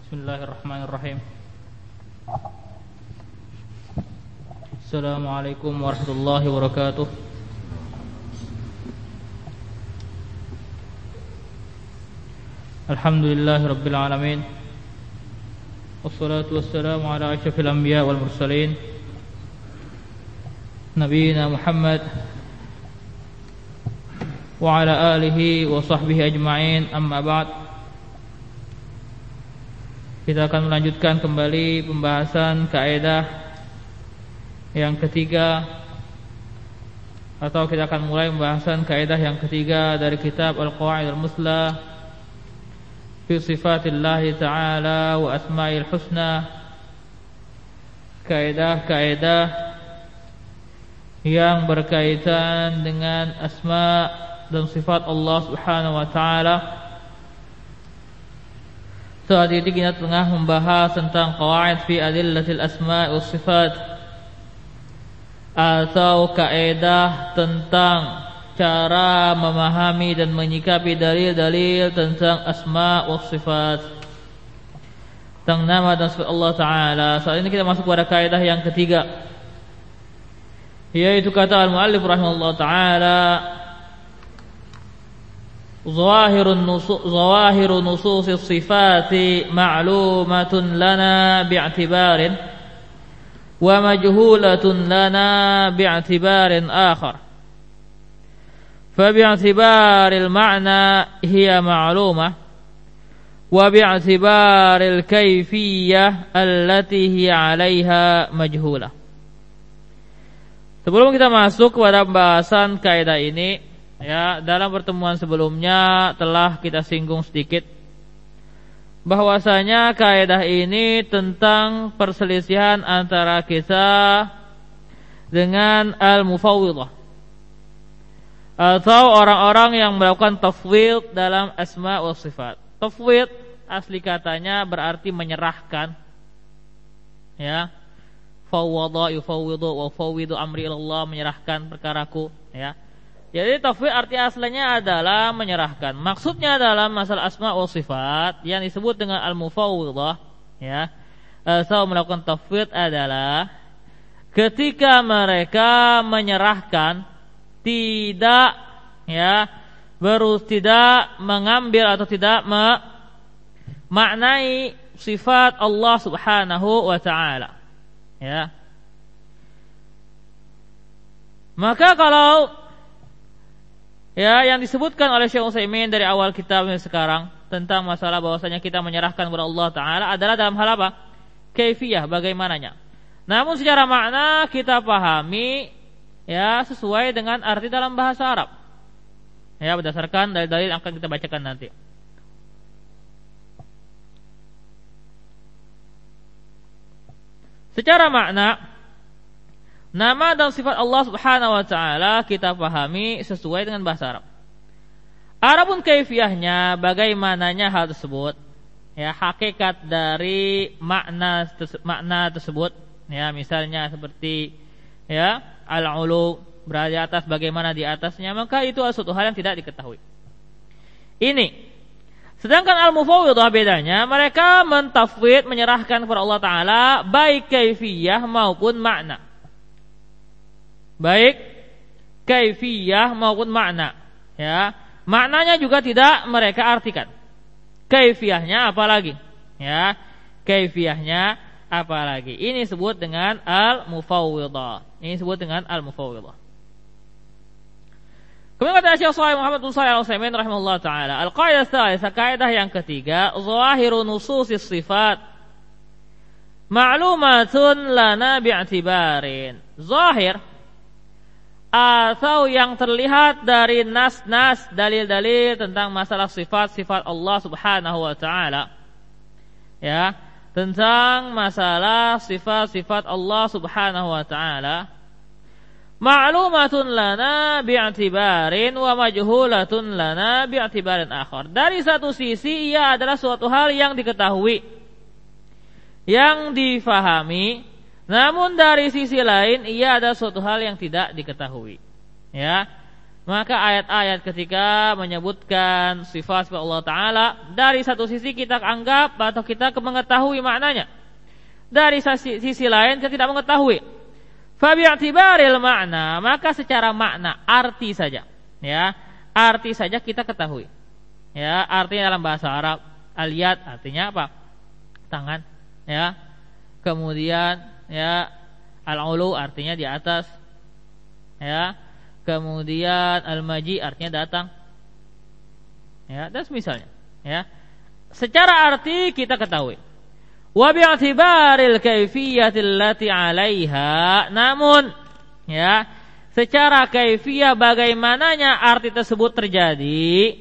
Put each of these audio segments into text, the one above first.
Bismillahirrahmanirrahim. Assalamualaikum warahmatullahi wabarakatuh. Alhamdulillahi rabbil alamin. Wassalatu wassalamu ala asyrafil anbiya wal mursalin, nabiyina Muhammad wa ala alihi wa sahbihi ajma'in. Amma ba'd. Kita akan melanjutkan kembali pembahasan kaidah yang ketiga, atau kita akan mulai pembahasan kaidah yang ketiga dari kitab Al-Qawaid Al-Muslah fi Sifatillah Ta'ala wa Asma'il Husna. Kaidah-kaidah yang berkaitan dengan asma dan sifat Allah Subhanahu wa taala. Saat ini kita tengah membahas tentang qawaid fi adillatil asma' was sifat, atau kaidah tentang cara memahami dan menyikapi dalil-dalil tentang asma' was sifat, tentang nama dan sifat Allah Ta'ala. Saat ini kita masuk pada kaidah yang ketiga, yaitu kata al-muallif rahimahullah ta'ala, Zawahiru nususi sifati ma'lumatun lana bi'atibarin wa majhulatun lana bi'atibarin akhar. Fabi'atibaril ma'na hiya ma'lumah, wa bi'atibaril kayfiyah allati hiya 'alaiha majhulah. Sebelum kita masuk kepada pembahasan kaidah ini, ya, dalam pertemuan sebelumnya telah kita singgung sedikit bahwasanya kaidah ini tentang perselisihan antara kita dengan al-mufawwidhah, atau orang-orang yang melakukan tafwid dalam asma wa sifat. Tafwid asli katanya berarti menyerahkan, ya. Fawwada yufawwidu wa fawwidu amri ilallah, menyerahkan perkaraku, ya. Jadi tafwid arti aslinya adalah menyerahkan. Maksudnya dalam masalah asma wa sifat yang disebut dengan al-mufawwidhah, ya, atau melakukan tafwid adalah ketika mereka menyerahkan, tidak, ya, tidak mengambil atau tidak memaknai sifat Allah Subhanahu wa taala, ya. Maka kalau, ya, yang disebutkan oleh Syekh Utsaimin dari awal kitabnya sekarang tentang masalah bahwasanya kita menyerahkan kepada Allah Ta'ala adalah dalam hal apa? Kaifiyah, bagaimananya. Namun secara makna kita pahami, ya, sesuai dengan arti dalam bahasa Arab, ya, berdasarkan dalil-dalil yang akan kita bacakan nanti. Secara makna, nama dan sifat Allah Subhanahu wa taala kita pahami sesuai dengan bahasa Arab. Adapun kaifiyahnya, bagaimananya hal tersebut, ya, hakikat dari makna tersebut, ya, misalnya seperti, ya, al-ulu, berada di atas, bagaimana di atasnya, maka itu suatu hal yang tidak diketahui. Ini. Sedangkan al-mufawwidhah bedanya, mereka mentafwid, menyerahkan kepada Allah Ta'ala baik kaifiyah maupun makna. Baik kaifiyah maupun makna, ya. Maknanya juga tidak mereka artikan. Kaifiyahnya apalagi, ya. Kaifiyahnya apalagi. Ini disebut dengan al-mufawwidhah. Kemudian kata Syekh Shalih Muhammad bin Shalih Al-Utsaimin rahimahullah taala, al-qaidah tsalitsah, kaidah yang ketiga, zawahiru nususis sifat ma'lumatun lana bi'tibarin. Zahir atau yang terlihat dari nas-nas, dalil-dalil tentang masalah sifat-sifat Allah Subhanahu wa taala, ya, tentang masalah sifat-sifat Allah Subhanahu wa taala, ma'lumatun lana bi'tibarin wa majhulatun lana bi'tibarin akhar. Dari satu sisi ia adalah suatu hal yang diketahui, yang difahami, namun dari sisi lain ia ada suatu hal yang tidak diketahui, ya. Maka ayat-ayat ketika menyebutkan sifat-sifat Allah Ta'ala, dari satu sisi kita anggap atau kita mengetahui maknanya, dari sisi lain kita tidak mengetahui. Fabi'tibaril makna, maka secara makna, arti saja, ya, arti saja kita ketahui. Ya, artinya dalam bahasa Arab, al-yad artinya apa? Tangan, ya. Kemudian ya, al-ulu artinya di atas, ya. Kemudian al-maji artinya datang, ya, dan semisalnya, ya. Secara arti kita ketahui. Wa bi'tibaril kaifiyatil lati 'alaiha, namun ya, secara kaifiyah bagaimananya arti tersebut terjadi,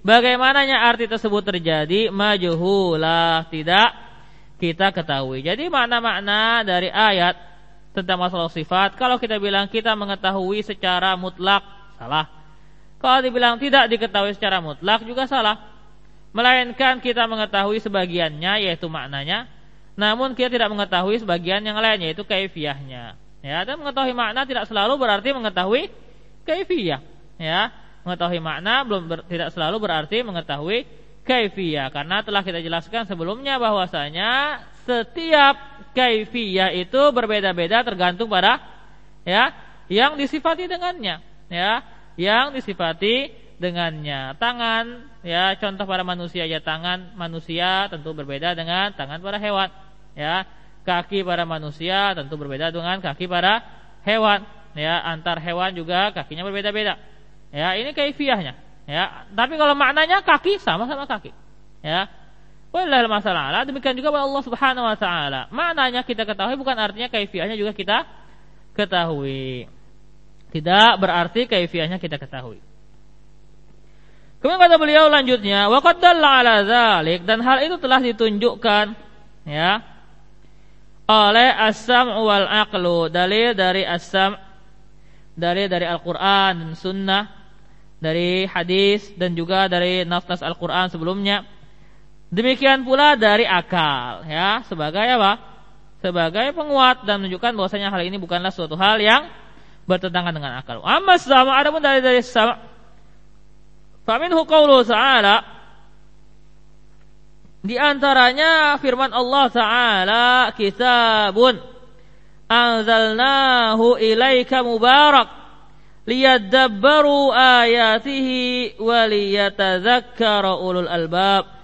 majhulah, tidak kita ketahui. Jadi makna-makna dari ayat tentang masalah sifat, kalau kita bilang kita mengetahui secara mutlak, salah. Kalau dibilang tidak diketahui secara mutlak juga salah. Melainkan kita mengetahui sebagiannya, yaitu maknanya, namun kita tidak mengetahui sebagian yang lain, yaitu kaifiyahnya. Ya, dan mengetahui makna tidak selalu berarti mengetahui kaifiyah. Ya, mengetahui makna tidak selalu berarti mengetahui kaifiyah, karena telah kita jelaskan sebelumnya bahwasanya setiap kaifiyah itu berbeda-beda tergantung pada, ya, yang disifati dengannya, ya, yang disifati dengannya. Tangan, ya, contoh pada manusia aja, tangan manusia tentu berbeda dengan tangan pada hewan, ya. Kaki pada manusia tentu berbeda dengan kaki pada hewan, ya. Antar hewan juga kakinya berbeda-beda, ya. Ini kaifiyahnya, ya. Tapi kalau maknanya kaki sama-sama kaki, ya. Wallahul masalah. Demikian juga pada Allah Subhanahu wa taala. Maknanya kita ketahui bukan artinya kaifiyahnya juga kita ketahui. Tidak berarti kaifiyahnya kita ketahui. Kemudian kata beliau lanjutnya, wa qad dalla ala dzalik, dan hal itu telah ditunjukkan, ya, oleh as-sam' wal aqlu, dalil dari as-sam', dalil dari Al-Qur'an dan sunnah, dari hadis dan juga dari nas-nas Al-Qur'an sebelumnya. Demikian pula dari akal, ya, sebagai apa? Sebagai penguat dan menunjukkan bahwasanya hal ini bukanlah suatu hal yang bertentangan dengan akal. Amma sama, adapun dari sama, fa minhu qaulu ta'ala, di antaranya firman Allah Ta'ala, kitabun anzalnahu ilaika mubarak liyadabbaru ayatihi wa liyatadzakkara ulul albab.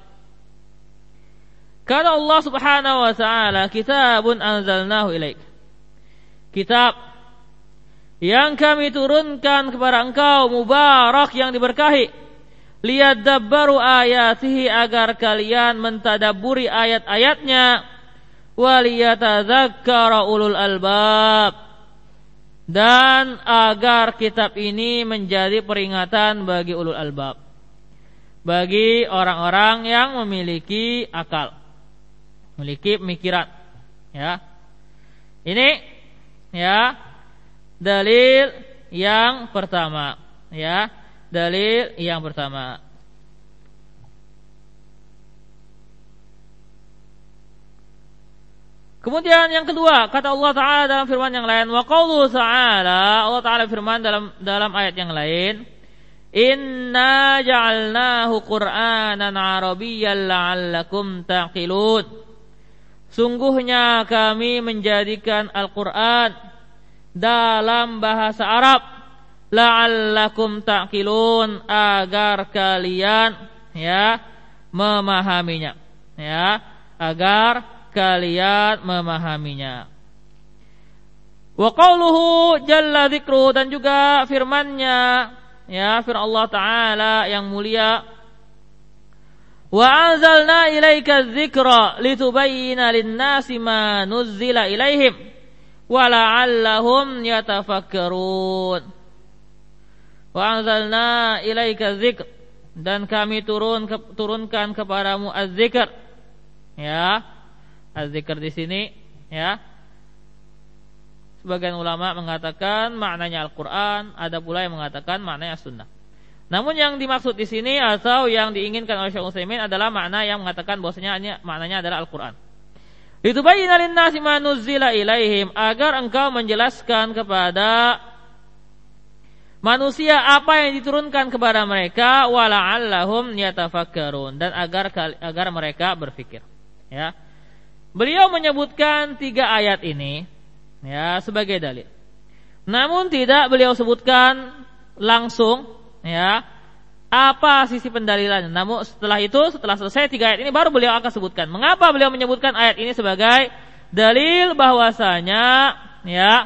Kata Allah Subhanahu wa taala, kitabun anzalnahu ilaik, kitab yang kami turunkan kepada engkau, mubarak yang diberkahi, liyadabbaru ayatihi, agar kalian mentadabburi ayat-ayatnya, waliyatadzakkara ulul albab, dan agar kitab ini menjadi peringatan bagi ulul albab, bagi orang-orang yang memiliki akal, memiliki pemikiran, ya. Ini, ya, dalil yang pertama, ya, dalil yang pertama. Kemudian yang kedua, kata Allah Ta'ala dalam firman yang lain, wa qaulu ta'ala, Allah Ta'ala firman dalam ayat yang lain, inna ja'alnahu qur'anan arabiyyan la'allakum taqilun, sungguhnya kami menjadikan Al-Quran dalam bahasa Arab, la'allakum ta'qilun, agar kalian, ya, memahaminya, ya, agar kalian memahaminya. Wa qauluhu jalla dzikruhu, dan juga firman-Nya, ya, firman Allah Ta'ala yang mulia, wa anzalna ilaika dzikra litubayyina lin-nasi ma nuzzila ilaihim wa la'allahum yatafakkarun. Wa anzalna ilaika dzikr, dan kami turunkan kepadamu az-zikr, ya. Az-zikr di sini, ya, sebagian ulama mengatakan maknanya Al-Qur'an, ada pula yang mengatakan maknanya sunnah. Namun yang dimaksud di sini atau yang diinginkan oleh Syekh Utsaimin adalah makna yang mengatakan bahwasanya ini maknanya adalah Al-Qur'an. Litubayyina lin-nasi ma nuzzila ilaihim, agar engkau menjelaskan kepada manusia apa yang diturunkan kepada mereka wala'allahum yatafakkarun, dan agar mereka berpikir. Ya. Beliau menyebutkan 3 ayat ini ya sebagai dalil. Namun tidak beliau sebutkan langsung ya apa sisi pendalilannya. Namun setelah selesai 3 ayat ini baru beliau akan sebutkan mengapa beliau menyebutkan ayat ini sebagai dalil bahwasanya ya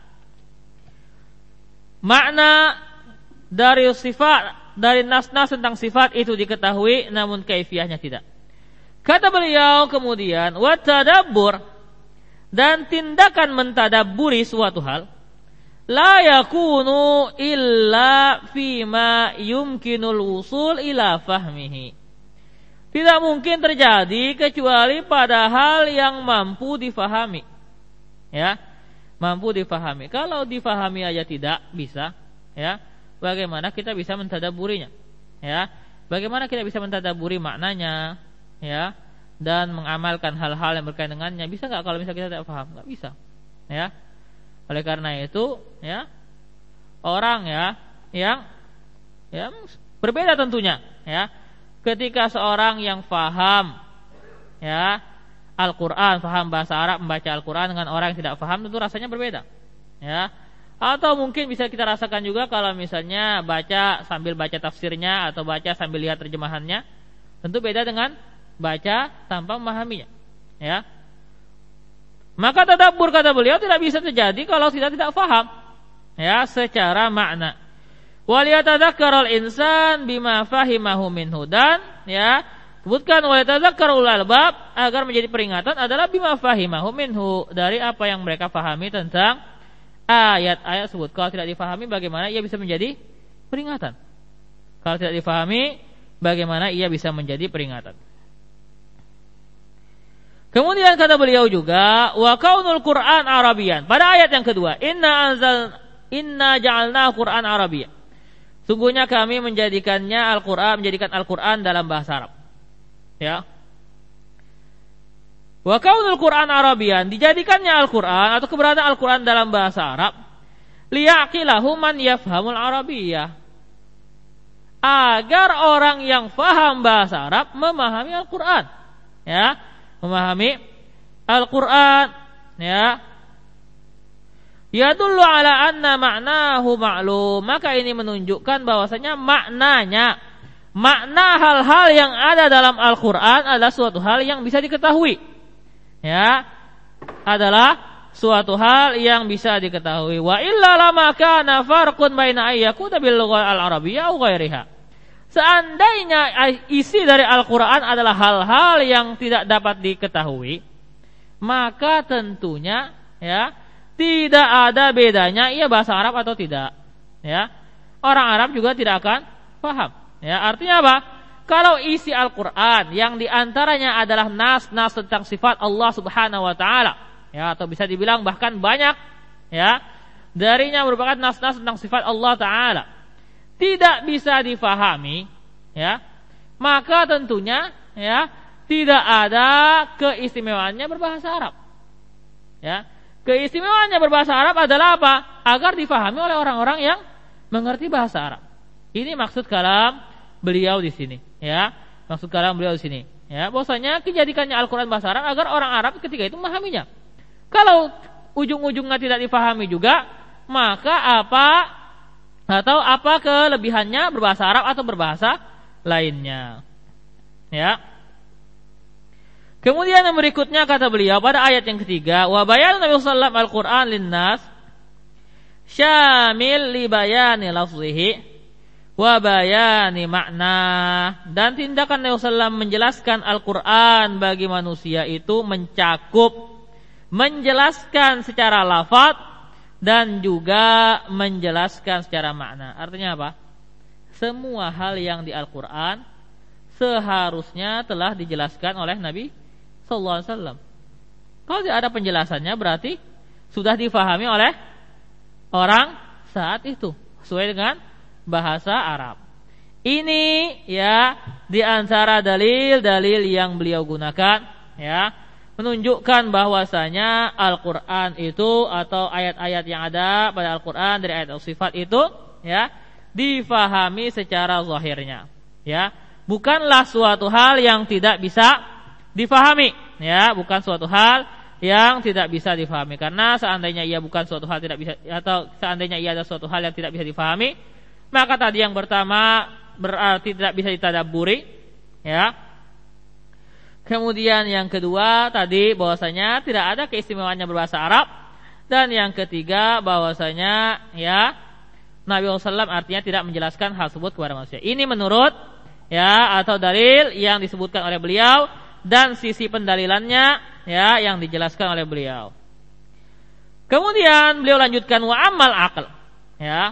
makna dari sifat, dari nas-nas tentang sifat itu diketahui, namun kaifiyahnya tidak. Kata beliau kemudian, wa tadabbur, dan tindakan mentadabburi suatu hal, la yakunu illa fima yumkinul wusul ila fahmihi. Tidak mungkin terjadi kecuali pada hal yang mampu difahami. Ya, mampu difahami. Kalau difahami aja tidak bisa, ya, bagaimana kita bisa mentadabburinya? Ya, bagaimana kita bisa mentadabburi maknanya? Ya, dan mengamalkan hal-hal yang berkaitan dengannya, bisa nggak kalau misalnya kita tidak paham? Nggak bisa. Ya, oleh karena itu, ya, orang yang berbeda tentunya. Ya, ketika seorang yang paham, ya, Al-Quran, paham bahasa Arab, membaca Al-Quran dengan orang yang tidak paham, tentu rasanya berbeda. Ya, atau mungkin bisa kita rasakan juga kalau misalnya baca sambil baca tafsirnya atau baca sambil lihat terjemahannya, tentu beda dengan baca tanpa memahaminya. Ya, maka tadabbur kata beliau tidak bisa terjadi kalau tidak faham ya secara makna. Waliyatadzakkarul insan bima fahimahu minhu, dan ya sebutkan waliyatadzakkarul albab, agar menjadi peringatan adalah bima fahimahu minhu, dari apa yang mereka fahami tentang ayat-ayat tersebut. Kalau tidak difahami, bagaimana ia bisa menjadi peringatan? Kalau tidak difahami, bagaimana ia bisa menjadi peringatan? Kemudian kata beliau juga, wa kaunul Qur'an Arabian. Pada ayat yang kedua, inna ja'alna Qur'an Arabiyyan. Sungguhnya kami menjadikan Al-Qur'an dalam bahasa Arab. Ya. Wa kaunul Qur'an Arabiyyan, dijadikannya Al-Qur'an atau keberadaan Al-Qur'an dalam bahasa Arab, liyaqilahu man yafhamul Arabiyyah. Agar orang yang faham bahasa Arab memahami Al-Qur'an. Ya. Memahami Al-Quran, ya, yadullu ala anna ma'nahu ma'lum, maka ini menunjukkan bahwasanya makna hal-hal yang ada dalam Al-Quran adalah suatu hal yang bisa diketahui, ya, adalah suatu hal yang bisa diketahui. Wa illa lama kana farqun baina ayyakuna bil lughah al-arabiyyah aw ghairiha. Seandainya isi dari Al-Quran adalah hal-hal yang tidak dapat diketahui, maka tentunya ya tidak ada bedanya ia bahasa Arab atau tidak. Ya, orang Arab juga tidak akan paham. Ya, artinya apa? Kalau isi Al-Quran yang diantaranya adalah nas-nas tentang sifat Allah Subhanahu Wa Taala, ya, atau bisa dibilang bahkan banyak, ya, darinya merupakan nas-nas tentang sifat Allah Taala, tidak bisa difahami, ya, maka tentunya ya tidak ada keistimewaannya berbahasa Arab. Ya, keistimewaannya berbahasa Arab adalah apa? Agar difahami oleh orang-orang yang mengerti bahasa Arab. Ini maksud kalam beliau di sini, ya. Maksud kalam beliau di sini, ya, bahwasanya dijadikannya Al-Qur'an bahasa Arab agar orang Arab ketika itu memahaminya. Kalau ujung-ujungnya tidak difahami juga, maka apa kelebihannya berbahasa Arab atau berbahasa lainnya, ya. Kemudian yang berikutnya kata beliau pada ayat yang ketiga, wa bayan Nabi sallallahu alaihi wasallam al-Qur'an linnas syamil li bayani lafzihi wa bayani makna, dan tindakan Nabi sallallahu alaihi wasallam menjelaskan Al-Qur'an bagi manusia itu mencakup menjelaskan secara lafaz dan juga menjelaskan secara makna. Artinya apa? Semua hal yang di Al-Quran seharusnya telah dijelaskan oleh Nabi sallallahu alaihi wasallam. Kalau tidak ada penjelasannya berarti sudah difahami oleh orang saat itu sesuai dengan bahasa Arab. Ini ya di antara dalil-dalil yang beliau gunakan, ya, menunjukkan bahwasanya Al-Quran itu atau ayat-ayat yang ada pada Al-Quran dari ayat sifat itu ya, difahami secara zahirnya, ya. Bukanlah suatu hal yang tidak bisa difahami, ya, bukan suatu hal yang tidak bisa difahami. Karena seandainya ia bukan suatu hal tidak bisa, atau seandainya ia ada suatu hal yang tidak bisa difahami, maka tadi yang pertama berarti tidak bisa ditadabburi, ya. Kemudian yang kedua tadi bahwasanya tidak ada keistimewaannya berbahasa Arab, dan yang ketiga bahwasanya ya Nabi SAW artinya tidak menjelaskan hal tersebut kepada manusia. Ini menurut ya atau dalil yang disebutkan oleh beliau dan sisi pendalilannya ya yang dijelaskan oleh beliau. Kemudian beliau lanjutkan wa amal akal, ya.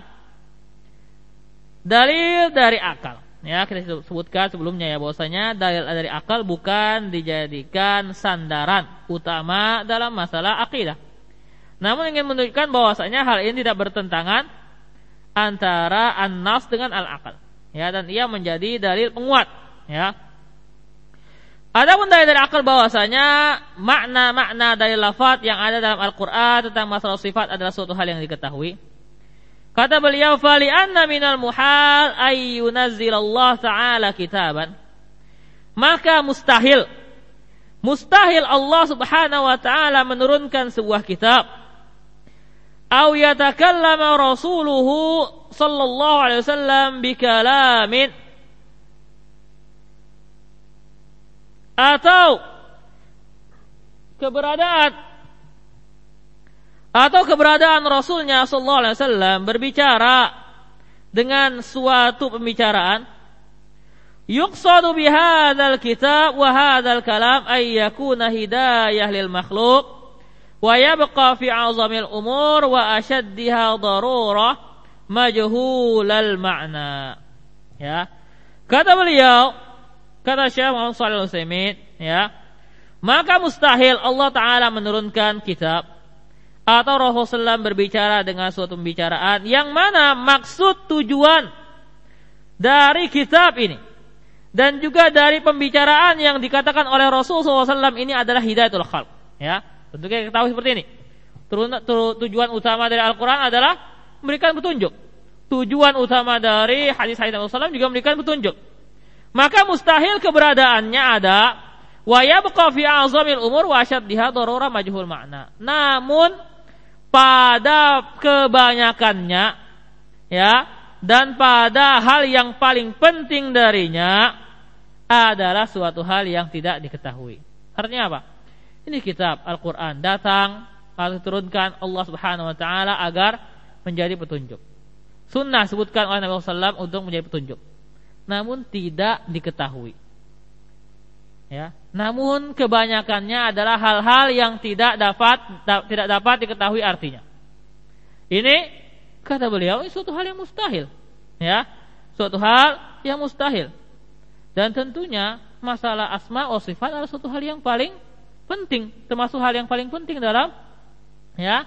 Dalil dari akal. Ya, kita sebutkan sebelumnya ya bahwasanya dalil dari akal bukan dijadikan sandaran utama dalam masalah akidah. Namun ingin menunjukkan bahwasanya hal ini tidak bertentangan antara an-nas dengan al-akal. Ya, dan ia menjadi dalil penguat, ya. Adapun dalil dari akal bahwasanya makna-makna dari lafaz yang ada dalam Al-Qur'an tentang masalah sifat adalah suatu hal yang diketahui. Kata beliau, "Fali anna minal muhal ay yunazzilallah ta'ala kitaban." Maka mustahil Allah Subhanahu wa taala menurunkan sebuah kitab. Au yatakallama rasuluhu sallallahu alaihi wasallam bikalamin, atau keberadaan Rasulnya sallallahu alaihi wasallam berbicara dengan suatu pembicaraan, yuqsadu bihadzal kitab wa hadzal kalam ay yakuna hidayah lil makhluq wa yabqa fi 'azamil umur wa ashaddiha darurah majhulal ma'na. Ya. Kata beliau, kata Syekh Muhammad Shalih Al-Utsaimin, ya, maka mustahil Allah Ta'ala menurunkan kitab atau Rasulullah SAW berbicara dengan suatu pembicaraan yang mana maksud tujuan dari kitab ini dan juga dari pembicaraan yang dikatakan oleh Rasulullah SAW ini adalah hidayatul khalq. Ya, tentu kita ketahui seperti ini. Tujuan utama dari Al-Quran adalah memberikan petunjuk. Tujuan utama dari hadis-hadis Rasulullah SAW juga memberikan petunjuk. Maka mustahil keberadaannya ada wa yabqa fi a'zamil umur wa ashaddiha darura majhul makna. Namun pada kebanyakannya, ya, dan pada hal yang paling penting darinya adalah suatu hal yang tidak diketahui. Artinya apa? Ini kitab Al-Quran datang atau diturunkan Allah Subhanahu wa taala agar menjadi petunjuk. Sunnah sebutkan oleh Nabi SAW untuk menjadi petunjuk, namun tidak diketahui. Ya, namun kebanyakannya adalah hal-hal yang tidak dapat diketahui artinya. Ini kata beliau ini suatu hal yang mustahil, ya, suatu hal yang mustahil. Dan tentunya masalah asma wa sifat adalah suatu hal yang paling penting, termasuk hal yang paling penting dalam ya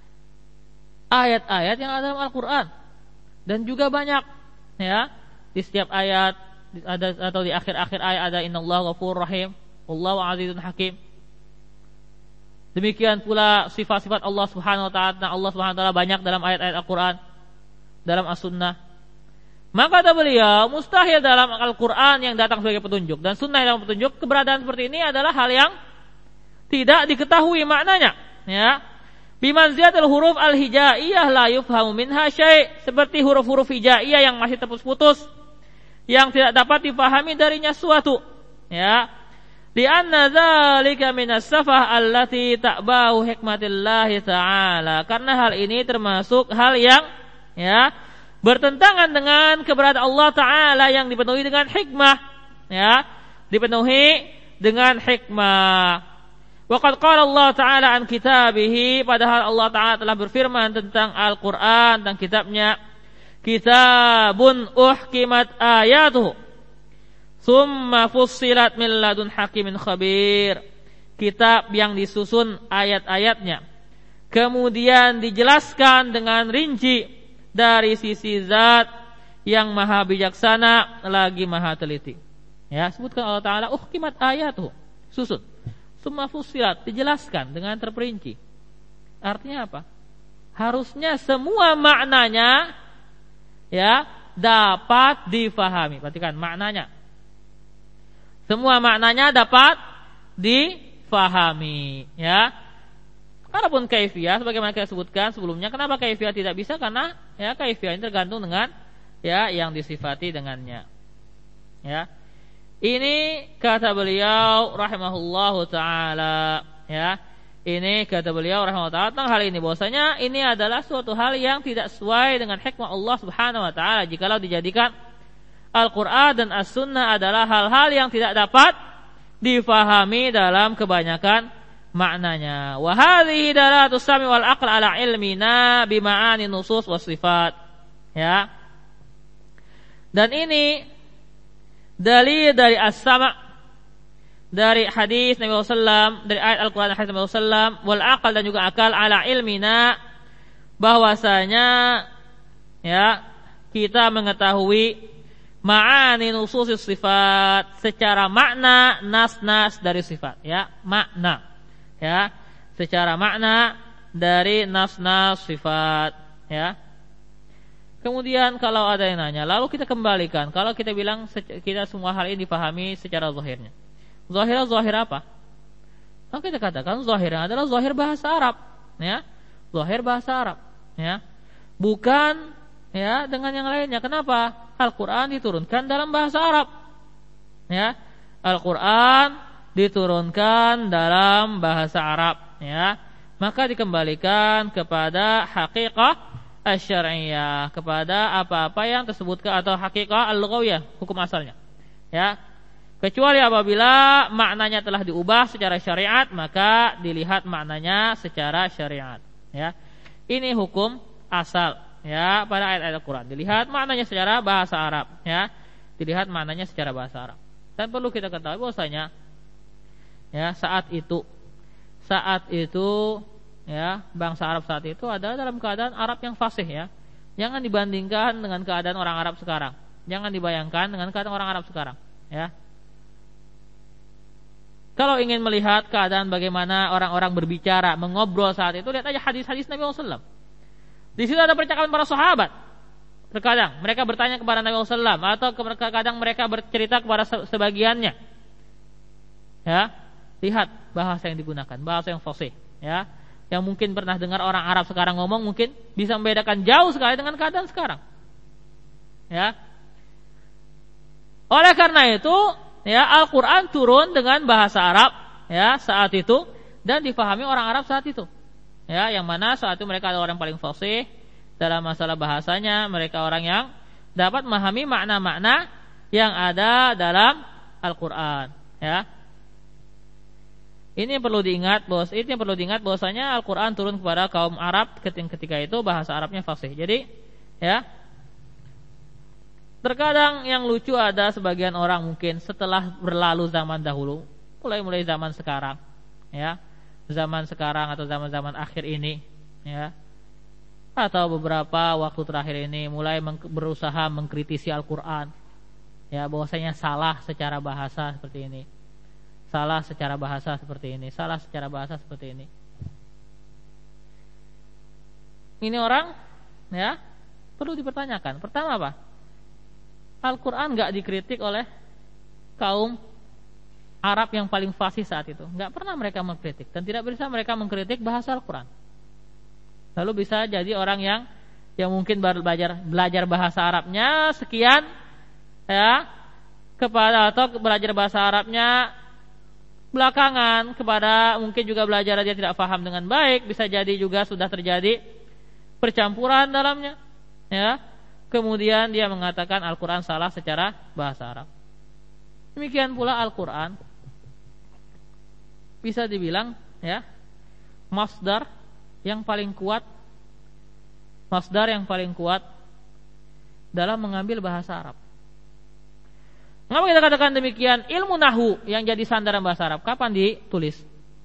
ayat-ayat yang ada dalam Al-Qur'an. Dan juga banyak ya di setiap ayat ada atau di akhir-akhir ayat ada innallaha ghafurur rahim, wallahu azizun hakim. Demikian pula sifat-sifat Allah Subhanahu wa taala, Allah Subhanahu wa taala banyak dalam ayat-ayat Al-Qur'an, dalam As-Sunnah. Maka kata beliau, mustahil dalam Al-Qur'an yang datang sebagai petunjuk dan sunnah yang petunjuk, keberadaan seperti ini adalah hal yang tidak diketahui maknanya, ya. Bimanzilatil huruf al-hijaiyah la yufhamu minha syai', seperti huruf-huruf hijaiyah yang masih terputus-putus, yang tidak dapat dipahami darinya suatu, ya. Di anna dzalika minas safah allati ta'bahu hikmatillahi ta'ala. Karena hal ini termasuk hal yang ya bertentangan dengan keberadaan Allah Ta'ala yang dipenuhi dengan hikmah, ya, dipenuhi dengan hikmah. Waqad qala Allah Ta'ala an kitabihi, padahal Allah Ta'ala telah berfirman tentang Al-Qur'an, tentang kitabnya, kitabun uhkimat ayatuhu summa fussilat min ladun hakimin khabir. Kitab yang disusun ayat-ayatnya kemudian dijelaskan dengan rinci dari sisi zat yang maha bijaksana lagi maha teliti. Ya, sebutkan Allah Ta'ala uhkimat ayatuhu, susun. Summa fussilat, dijelaskan dengan terperinci. Artinya apa? Harusnya semua maknanya ya dapat difahami. Perhatikan maknanya. Semua maknanya dapat difahami, ya. Adapun kaifiyah sebagaimana kita sebutkan sebelumnya, kenapa kaifiyah tidak bisa? Karena ya kaifiyah ini tergantung dengan ya yang disifati dengannya. Ya. Ini kata beliau rahimahullahu taala, ya. Ini kata beliau rahimahullahu taala tentang hal ini, bahwasanya ini adalah suatu hal yang tidak sesuai dengan hikmah Allah Subhanahu wa taala jikalau dijadikan Al-Qur'an dan As-Sunnah adalah hal-hal yang tidak dapat difahami dalam kebanyakan maknanya. Wa hadhihi dalatus sami wal aql ala ilmina bi ma'ani nusus was sifat. Ya. Dan ini dalil dari as-sama' dari hadis Nabi sallallahu dari ayat Al-Qur'an hadis Nabi sallallahu wal aql dan juga akal ala ilmina bahwasanya ya kita mengetahui ma'ani nusus sifat secara makna nas-nas dari sifat ya makna ya secara makna dari nas-nas sifat ya. Kemudian kalau ada yang nanya, lalu kita kembalikan, kalau kita bilang kita semua hal ini dipahami secara zahirnya, zahir apa? Maka kita katakan zahirnya adalah zahir bahasa Arab ya, zahir bahasa Arab ya, bukan ya dengan yang lainnya. Kenapa? Al-Quran diturunkan dalam bahasa Arab ya, Al-Quran diturunkan dalam bahasa Arab ya, maka dikembalikan kepada hakikat asy-syar'iyyah, kepada apa-apa yang tersebutkan atau hakikat al-lughawiyah, hukum asalnya ya, kecuali apabila maknanya telah diubah secara syariat maka dilihat maknanya secara syariat ya. Ini hukum asal ya pada ayat-ayat Al-Quran, dilihat maknanya secara bahasa Arab ya, dilihat maknanya secara bahasa Arab. Dan perlu kita ketahui bahwasanya ya saat itu ya bangsa Arab saat itu adalah dalam keadaan Arab yang fasih ya. Jangan dibandingkan dengan keadaan orang Arab sekarang. Jangan dibayangkan dengan keadaan orang Arab sekarang ya. Kalau ingin melihat keadaan bagaimana orang-orang berbicara, mengobrol saat itu, lihat aja hadis-hadis Nabi SAW. Di situ ada percakapan para sahabat. Terkadang mereka bertanya kepada Nabi SAW atau kadang mereka bercerita kepada sebagiannya. Ya. Lihat bahasa yang digunakan, bahasa yang fasih ya. Yang mungkin pernah dengar orang Arab sekarang ngomong mungkin bisa membedakan jauh sekali dengan keadaan sekarang. Ya. Oleh karena itu, ya Al-Qur'an turun dengan bahasa Arab ya saat itu dan difahami orang Arab saat itu. Ya, yang mana saat itu mereka adalah orang paling fasih dalam masalah bahasanya, mereka orang yang dapat memahami makna-makna yang ada dalam Al-Qur'an ya. Ini yang perlu diingat, bahwasanya Al-Qur'an turun kepada kaum Arab ketika itu bahasa Arabnya fasih. Jadi, ya. Terkadang yang lucu ada sebagian orang mungkin setelah berlalu zaman dahulu, mulai zaman sekarang, ya. Zaman sekarang atau zaman-zaman akhir ini, ya. Atau beberapa waktu terakhir ini mulai berusaha mengkritisi Al-Qur'an. Ya, bahwasanya salah secara bahasa seperti ini. Salah secara bahasa seperti ini, salah secara bahasa seperti ini. Ini orang ya perlu dipertanyakan. Pertama apa? Al-Quran gak dikritik oleh kaum Arab yang paling fasih saat itu. Gak pernah mereka mengkritik. Dan tidak bisa mereka mengkritik bahasa Al-Quran. Lalu bisa jadi orang yang mungkin baru belajar bahasa Arabnya sekian ya, atau belajar bahasa Arabnya belakangan, kepada mungkin juga belajar dia tidak paham dengan baik, bisa jadi juga sudah terjadi percampuran dalamnya ya. Kemudian dia mengatakan Al-Quran salah secara bahasa Arab. Demikian pula Al-Quran bisa dibilang ya masdar yang paling kuat dalam mengambil bahasa Arab. Mengapa kita katakan demikian? Ilmu nahwu yang jadi sandaran bahasa Arab kapan ditulis?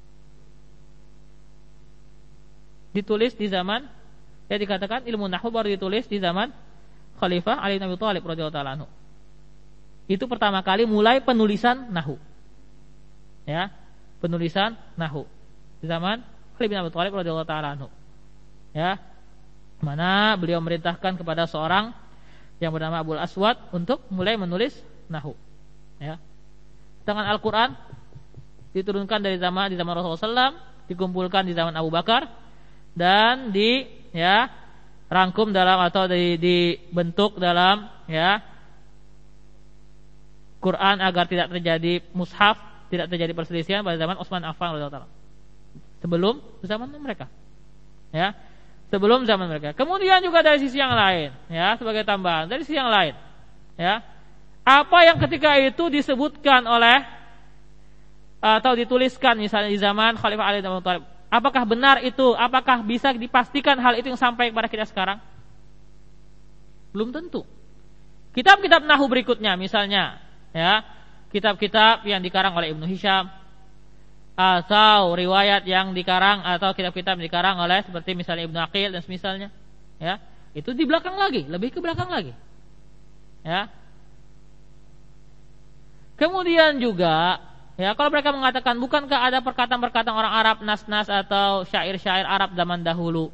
Ditulis di zaman ya, dikatakan ilmu nahwu baru ditulis di zaman Khalifah Ali bin Abi Thalib radhiyallahu ta'ala anhu. Itu pertama kali mulai penulisan nahwu. Ya, penulisan nahwu di zaman Ali bin Abi Thalib radhiyallahu ta'ala anhu. Ya, mana beliau memerintahkan kepada seorang yang bernama Abul Aswad untuk mulai menulis nahwu. Ya. Sedangkan Al-Qur'an diturunkan di zaman Rasulullah SAW, dikumpulkan di zaman Abu Bakar dan rangkum dalam atau dibentuk dalam Quran agar tidak terjadi mushaf, tidak terjadi perselisihan pada zaman Utsman Affan radhiyallahu taala. Sebelum zaman mereka. Ya. Sebelum zaman mereka. Kemudian juga dari sisi yang lain, sebagai tambahan, dari sisi yang lain, apa yang ketika itu disebutkan oleh atau dituliskan misalnya di zaman Khalifah Ali bin Abi Thalib, apakah benar itu? Apakah bisa dipastikan hal itu yang sampai kepada kita sekarang? Belum tentu. Kitab-kitab nahwu berikutnya misalnya, kitab-kitab yang dikarang oleh Ibnu Hisham atau riwayat yang dikarang atau kitab-kitab yang dikarang oleh seperti misalnya Ibnu Aqil dan semisalnya, itu di belakang lagi, lebih ke belakang lagi. Kemudian juga kalau mereka mengatakan bukankah ada perkataan-perkataan orang Arab, nas-nas atau syair-syair Arab zaman dahulu,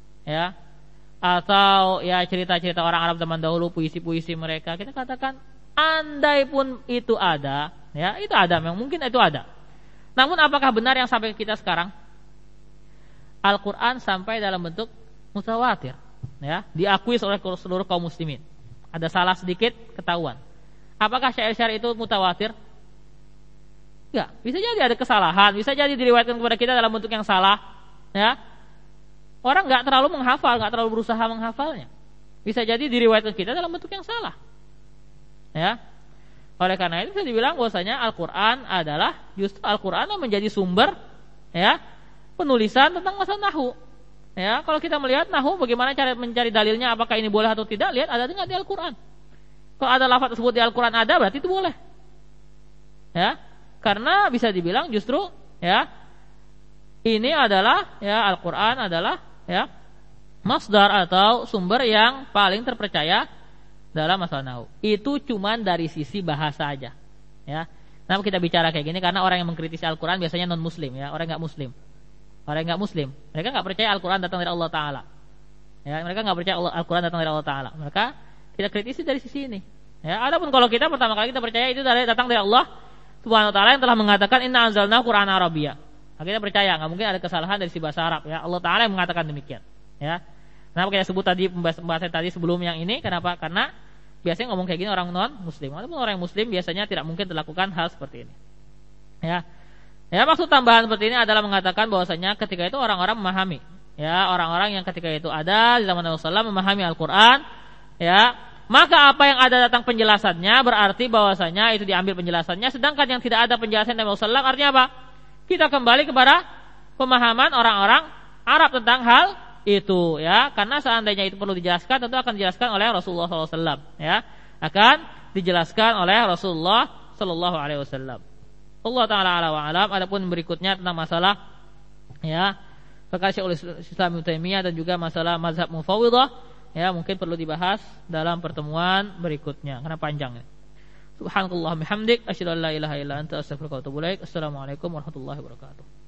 atau cerita-cerita orang Arab zaman dahulu, puisi-puisi mereka, kita katakan andai pun itu ada, itu ada, memang mungkin itu ada. Namun apakah benar yang sampai ke kita sekarang? Al-Quran sampai dalam bentuk mutawatir, diakui oleh seluruh kaum muslimin. Ada salah sedikit ketahuan. Apakah syair-syair itu mutawatir? Ya, bisa jadi ada kesalahan, bisa jadi diriwayatkan kepada kita dalam bentuk yang salah, Orang nggak terlalu menghafal, nggak terlalu berusaha menghafalnya. Bisa jadi diriwayatkan kita dalam bentuk yang salah. Oleh karena itu bisa dibilang bahwasanya Al-Qur'an adalah justru Al-Qur'an menjadi sumber penulisan tentang masalah nahwu. Kalau kita melihat nahwu bagaimana cara mencari dalilnya, apakah ini boleh atau tidak, lihat ada enggak di Al-Qur'an. Kalau ada lafaz tersebut di Al-Qur'an ada, berarti itu boleh. Karena bisa dibilang justru ini adalah Al-Qur'an adalah masdar atau sumber yang paling terpercaya dalam masalah nahwu. Itu cuman dari sisi bahasa aja. Kenapa kita bicara kayak gini? Karena orang yang mengkritisi Al-Qur'an biasanya non muslim, orang enggak muslim. Orang enggak muslim, mereka enggak percaya Al-Qur'an datang dari Allah taala. Mereka enggak percaya Al-Qur'an datang dari Allah taala. Maka kita kritisi dari sisi ini. Adapun kalau kita pertama kali kita percaya itu datang dari Allah Subhanahu wa taala yang telah mengatakan inna anzalnahu Qur'anan Arabiyya. Kita percaya enggak mungkin ada kesalahan dari si bahasa Arab, Allah taala yang mengatakan demikian. Kenapa kita sebut tadi pembahasan tadi sebelum yang ini? Kenapa? Karena biasanya ngomong kayak gini orang non muslim. Walaupun orang muslim biasanya tidak mungkin dilakukan hal seperti ini. Maksud tambahan seperti ini adalah mengatakan bahwasanya ketika itu orang-orang memahami. Orang-orang yang ketika itu ada di zaman Rasulullah SAW memahami Al-Qur'an, maka apa yang ada datang penjelasannya berarti bahwasanya itu diambil penjelasannya, sedangkan yang tidak ada penjelasan dari Rasulullah SAW artinya apa? Kita kembali kepada pemahaman orang-orang Arab tentang hal itu, karena seandainya itu perlu dijelaskan tentu akan dijelaskan oleh Rasulullah SAW, akan dijelaskan oleh Rasulullah Sallallahu Alaihi Wasallam. Allah Taala a'lam wa a'lam. Adapun berikutnya tentang masalah perkara Syekhul Islam Ibnu Taimiyah dan juga masalah mazhab Mufawwidhah, mungkin perlu dibahas dalam pertemuan berikutnya karena panjang. Subhanallah bihamdik asyhadu an la ilaha illa anta astaghfiruka wa atubu ilaik. Assalamualaikum warahmatullahi wabarakatuh.